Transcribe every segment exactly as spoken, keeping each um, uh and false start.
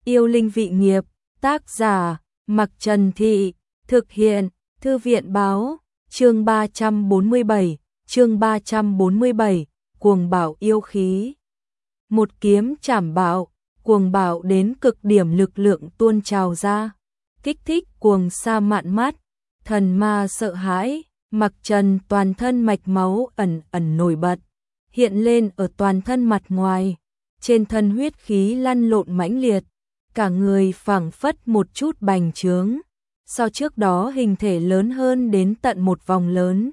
Yêu linh vị nghiệp, tác giả, Mặc Trần Thị, thực hiện, Thư viện báo, chương ba trăm bốn mươi bảy, chương ba trăm bốn mươi bảy, cuồng bạo yêu khí. Một kiếm chảm bạo, cuồng bạo đến cực điểm lực lượng tuôn trào ra, kích thích cuồng sa mạn mắt, thần ma sợ hãi, Mặc Trần toàn thân mạch máu ẩn ẩn nổi bật, hiện lên ở toàn thân mặt ngoài, trên thân huyết khí lăn lộn mãnh liệt, cả người phảng phất một chút bành trướng, so trước đó hình thể lớn hơn đến tận một vòng lớn,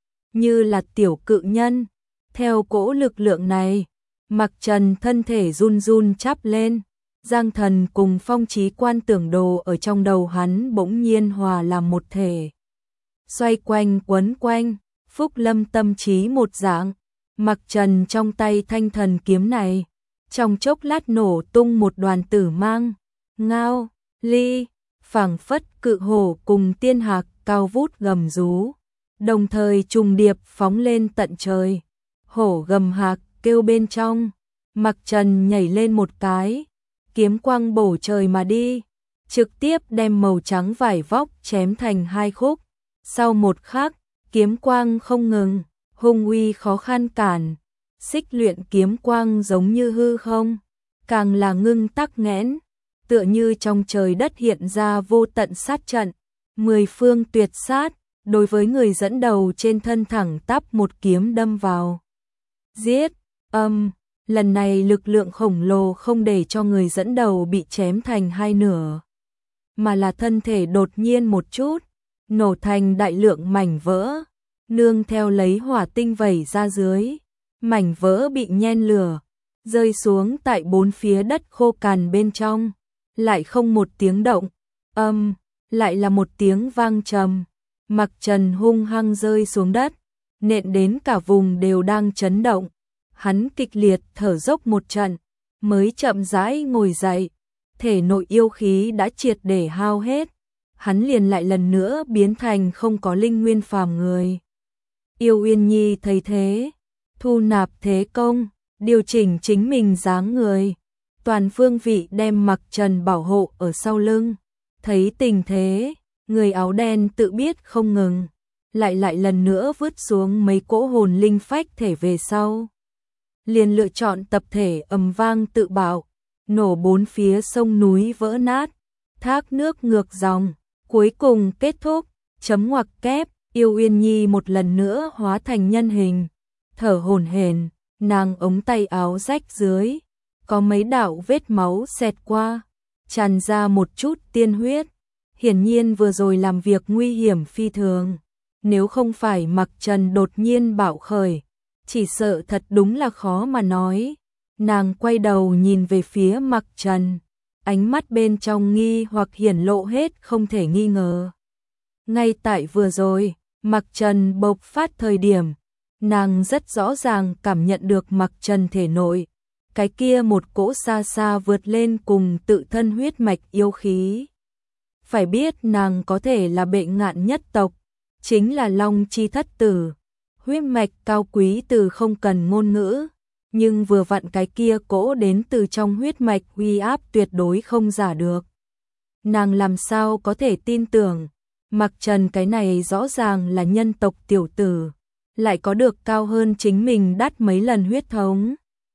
như là tiểu cự nhân. Theo cỗ lực lượng này, Mặc Trần thân thể run run chắp lên, Giang Thần cùng Phong Chí Quan tưởng đồ ở trong đầu hắn bỗng nhiên hòa làm một thể. Xoay quanh quấn quanh, Phúc Lâm tâm trí một dạng, Mặc Trần trong tay thanh thần kiếm này, trong chốc lát nổ tung một đoàn tử mang, ngao, ly, phảng phất cự hổ cùng tiên hạc cao vút gầm rú, đồng thời trùng điệp phóng lên tận trời. Hổ gầm hạc kêu bên trong, Mặc Trần nhảy lên một cái, kiếm quang bổ trời mà đi, trực tiếp đem màu trắng vải vóc chém thành hai khúc. Sau một khắc, kiếm quang không ngừng, hung uy khó khăn cản, xích luyện kiếm quang giống như hư không, càng là ngưng tắc nghẽn, tựa như trong trời đất hiện ra vô tận sát trận, mười phương tuyệt sát, đối với người dẫn đầu trên thân thẳng tắp một kiếm đâm vào. Giết, âm, lần này lực lượng khổng lồ không để cho người dẫn đầu bị chém thành hai nửa, mà là thân thể đột nhiên một chút, nổ thành đại lượng mảnh vỡ, nương theo lấy hỏa tinh vẩy ra dưới, mảnh vỡ bị nhen lửa, rơi xuống tại bốn phía đất khô cằn bên trong, lại không một tiếng động, âm, lại là một tiếng vang trầm, Mặc Trần hung hăng rơi xuống đất, nện đến cả vùng đều đang chấn động, hắn kịch liệt thở dốc một trận, mới chậm rãi ngồi dậy, thể nội yêu khí đã triệt để hao hết, hắn liền lại lần nữa biến thành không có linh nguyên phàm người. Yêu Uyên Nhi thấy thế, thu nạp thế công, điều chỉnh chính mình dáng người, toàn phương vị đem Mặc Trần bảo hộ ở sau lưng. Thấy tình thế, người áo đen tự biết không ngừng, lại lại lần nữa vứt xuống mấy cỗ hồn linh phách thể về sau. Liền lựa chọn tập thể ầm vang tự bạo, nổ bốn phía sông núi vỡ nát, thác nước ngược dòng, cuối cùng kết thúc, chấm ngoặc kép, Yêu Uyên Nhi một lần nữa hóa thành nhân hình, thở hổn hển, nàng ống tay áo rách dưới, có mấy đạo vết máu xẹt qua, tràn ra một chút tiên huyết, hiển nhiên vừa rồi làm việc nguy hiểm phi thường, nếu không phải Mặc Trần đột nhiên bạo khởi, chỉ sợ thật đúng là khó mà nói. Nàng quay đầu nhìn về phía Mặc Trần, ánh mắt bên trong nghi hoặc hiển lộ hết không thể nghi ngờ. Ngay tại vừa rồi, Mặc Trần bộc phát thời điểm, nàng rất rõ ràng cảm nhận được Mặc Trần thể nội, cái kia một cỗ xa xa vượt lên cùng tự thân huyết mạch yêu khí. Phải biết nàng có thể là bệ ngạn nhất tộc, chính là Long Chi Thất Tử, huyết mạch cao quý từ không cần ngôn ngữ, nhưng vừa vặn cái kia cỗ đến từ trong huyết mạch uy áp tuyệt đối không giả được. Nàng làm sao có thể tin tưởng, Mặc Trần cái này rõ ràng là nhân tộc tiểu tử, lại có được cao hơn chính mình đắt mấy lần huyết thống.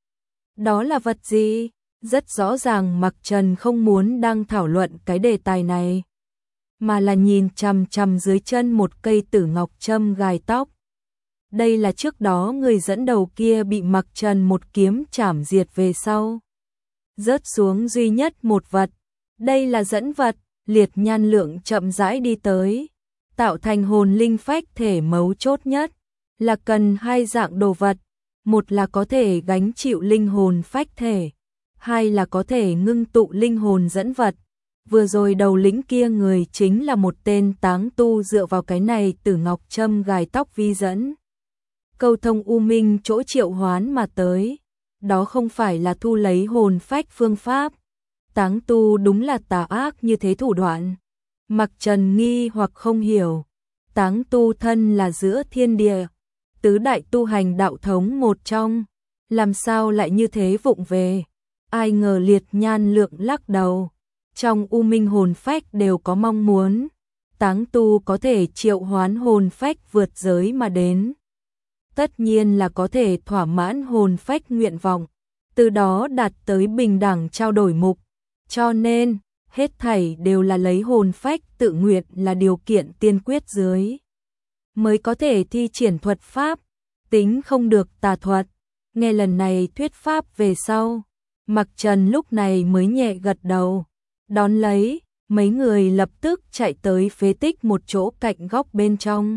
Đó là vật gì? Rất rõ ràng Mặc Trần không muốn đang thảo luận cái đề tài này, mà là nhìn chằm chằm dưới chân một cây tử ngọc châm gài tóc. Đây là trước đó người dẫn đầu kia bị Mặc Trần một kiếm chảm diệt về sau, rớt xuống duy nhất một vật. Đây là dẫn vật, Liệt Nhan Lượng chậm rãi đi tới, tạo thành hồn linh phách thể mấu chốt nhất, là cần hai dạng đồ vật, một là có thể gánh chịu linh hồn phách thể, hai là có thể ngưng tụ linh hồn dẫn vật. Vừa rồi đầu lĩnh kia người chính là một tên táng tu dựa vào cái này tử ngọc châm gài tóc vi dẫn câu thông u minh chỗ triệu hoán mà tới, đó không phải là thu lấy hồn phách phương pháp. Táng tu đúng là tà ác như thế thủ đoạn. Mặc Trần nghi hoặc không hiểu, táng tu thân là giữa thiên địa, tứ đại tu hành đạo thống một trong, làm sao lại như thế vụng về. Ai ngờ Liệt Nhan Lượng lắc đầu. Trong U Minh hồn phách đều có mong muốn. Táng tu có thể triệu hoán hồn phách vượt giới mà đến. Tất nhiên là có thể thỏa mãn hồn phách nguyện vọng, từ đó đạt tới bình đẳng trao đổi mục. Cho nên, hết thảy đều là lấy hồn phách tự nguyện là điều kiện tiên quyết dưới. Mới có thể thi triển thuật pháp, tính không được tà thuật. Nghe lần này thuyết pháp về sau, Mặc Trần lúc này mới nhẹ gật đầu. Đón lấy, mấy người lập tức chạy tới phế tích một chỗ cạnh góc bên trong.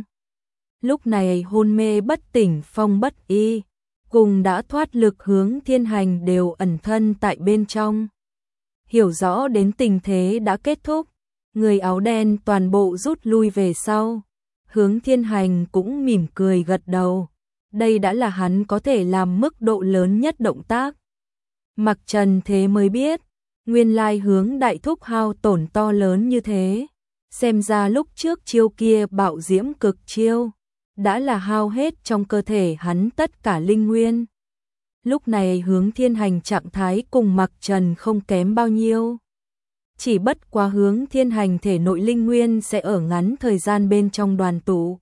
Lúc này hôn mê bất tỉnh Phong Bất Y, cùng đã thoát lực Hướng Thiên Hành đều ẩn thân tại bên trong. Hiểu rõ đến tình thế đã kết thúc, người áo đen toàn bộ rút lui về sau. Hướng Thiên Hành cũng mỉm cười gật đầu. Đây đã là hắn có thể làm mức độ lớn nhất động tác. Mặc Trần thế mới biết, nguyên lai Hướng đại thúc hao tổn to lớn như thế. Xem ra lúc trước chiêu kia bạo diễm cực chiêu, đã là hao hết trong cơ thể hắn tất cả linh nguyên. Lúc này Hướng Thiên Hành trạng thái cùng Mặc Trần không kém bao nhiêu. Chỉ bất quá Hướng Thiên Hành thể nội linh nguyên sẽ ở ngắn thời gian bên trong đoàn tụ,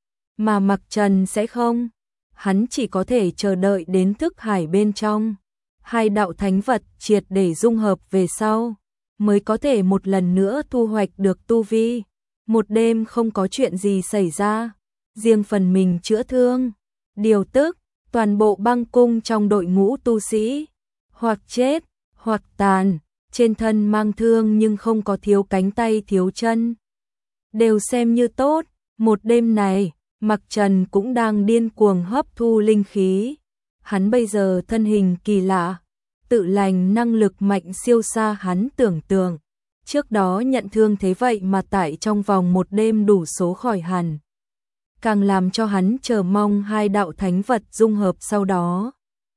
mà Mặc Trần sẽ không. Hắn chỉ có thể chờ đợi đến thức hải bên trong. Hai đạo thánh vật triệt để dung hợp về sau, mới có thể một lần nữa thu hoạch được tu vi. Một đêm không có chuyện gì xảy ra, riêng phần mình chữa thương, điều tức, toàn bộ băng cung trong đội ngũ tu sĩ, hoặc chết, hoặc tàn, trên thân mang thương nhưng không có thiếu cánh tay thiếu chân. Đều xem như tốt, một đêm này, Mặc Trần cũng đang điên cuồng hấp thu linh khí. Hắn bây giờ thân hình kỳ lạ, tự lành năng lực mạnh siêu xa hắn tưởng tượng. Trước đó nhận thương thế vậy mà tại trong vòng một đêm đủ số khỏi hẳn. Càng làm cho hắn chờ mong hai đạo thánh vật dung hợp sau đó.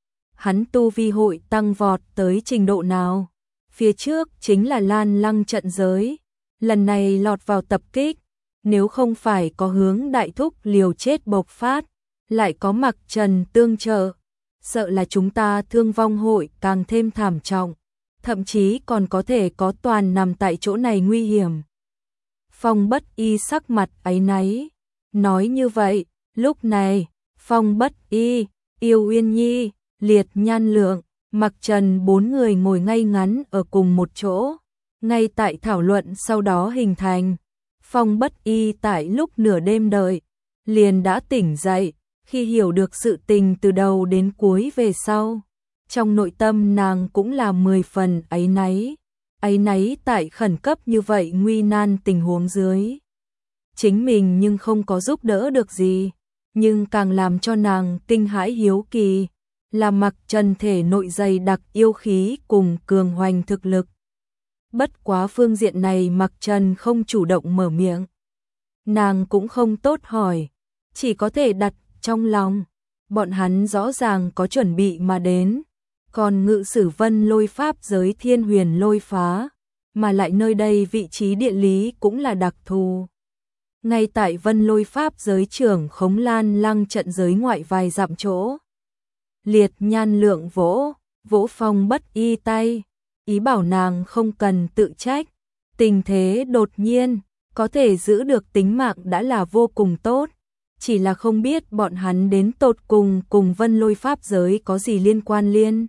Hắn tu vi hội tăng vọt tới trình độ nào? Phía trước chính là Lan Lăng trận giới, lần này lọt vào tập kích. Nếu không phải có Hướng đại thúc liều chết bộc phát, lại có Mặc Trần tương trợ, sợ là chúng ta thương vong hội càng thêm thảm trọng, thậm chí còn có thể có toàn nằm tại chỗ này nguy hiểm. Phong Bất Y sắc mặt áy náy, nói như vậy, lúc này, Phong Bất Y, Yêu Uyên Nhi, Liệt Nhan Lượng, Mặc Trần bốn người ngồi ngay ngắn ở cùng một chỗ, ngay tại thảo luận sau đó hình thành. Phong Bất Y tại lúc nửa đêm đợi, liền đã tỉnh dậy, khi hiểu được sự tình từ đầu đến cuối về sau. Trong nội tâm nàng cũng là mười phần áy náy, áy náy tại khẩn cấp như vậy nguy nan tình huống dưới. Chính mình nhưng không có giúp đỡ được gì, nhưng càng làm cho nàng kinh hãi hiếu kỳ, là Mặc Trần thể nội dày đặc yêu khí cùng cường hoành thực lực. Bất quá phương diện này Mặc Trần không chủ động mở miệng. Nàng cũng không tốt hỏi, chỉ có thể đặt trong lòng. Bọn hắn rõ ràng có chuẩn bị mà đến. Còn ngự sử vân lôi pháp giới thiên huyền lôi phá, mà lại nơi đây vị trí địa lý cũng là đặc thù. Ngay tại vân lôi pháp giới trưởng khống Lan Lăng trận giới ngoại vài dặm chỗ. Liệt Nhan Lượng vỗ, vỗ Phong Bất Y tay, ý bảo nàng không cần tự trách. Tình thế đột nhiên, có thể giữ được tính mạng đã là vô cùng tốt. Chỉ là không biết bọn hắn đến tột cùng cùng vân lôi pháp giới có gì liên quan liên.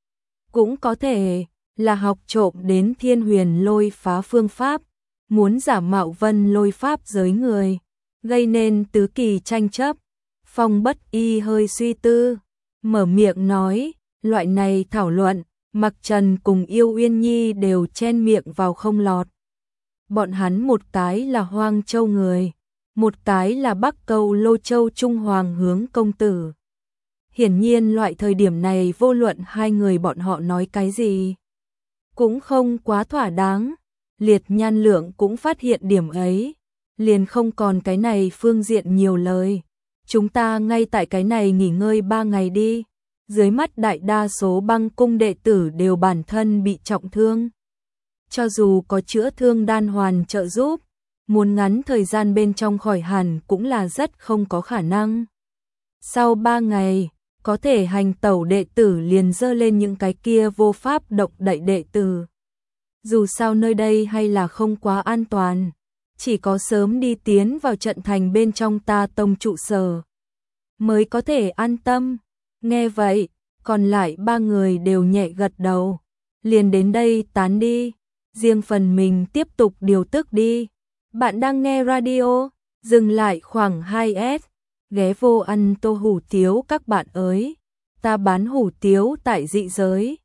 Cũng có thể là học trộm đến thiên huyền lôi phá phương pháp, muốn giả mạo vân lôi pháp giới người, gây nên tứ kỳ tranh chấp. Phong Bất Y hơi suy tư, mở miệng nói, loại này thảo luận, Mặc Trần cùng Yêu Uyên Nhi đều chen miệng vào không lọt. Bọn hắn một cái là Hoang Châu người, một cái là Bắc Câu Lô Châu Trung Hoàng Hướng công tử. Hiển nhiên loại thời điểm này vô luận hai người bọn họ nói cái gì cũng không quá thỏa đáng. Liệt Nhan Lượng cũng phát hiện điểm ấy, liền không còn cái này phương diện nhiều lời. Chúng ta ngay tại cái này nghỉ ngơi ba ngày đi. Dưới mắt đại đa số băng cung đệ tử đều bản thân bị trọng thương. Cho dù có chữa thương đan hoàn trợ giúp, muốn ngắn thời gian bên trong khỏi hẳn cũng là rất không có khả năng. Sau ba ngày, có thể hành tẩu đệ tử liền dơ lên những cái kia vô pháp động đậy đệ tử. Dù sao nơi đây hay là không quá an toàn, chỉ có sớm đi tiến vào trận thành bên trong ta tông trụ sở mới có thể an tâm. Nghe vậy, còn lại ba người đều nhẹ gật đầu, liền đến đây tán đi, riêng phần mình tiếp tục điều tức đi. Bạn đang nghe radio, dừng lại khoảng hai s, ghé vô ăn tô hủ tiếu các bạn ơi, ta bán hủ tiếu tại dị giới.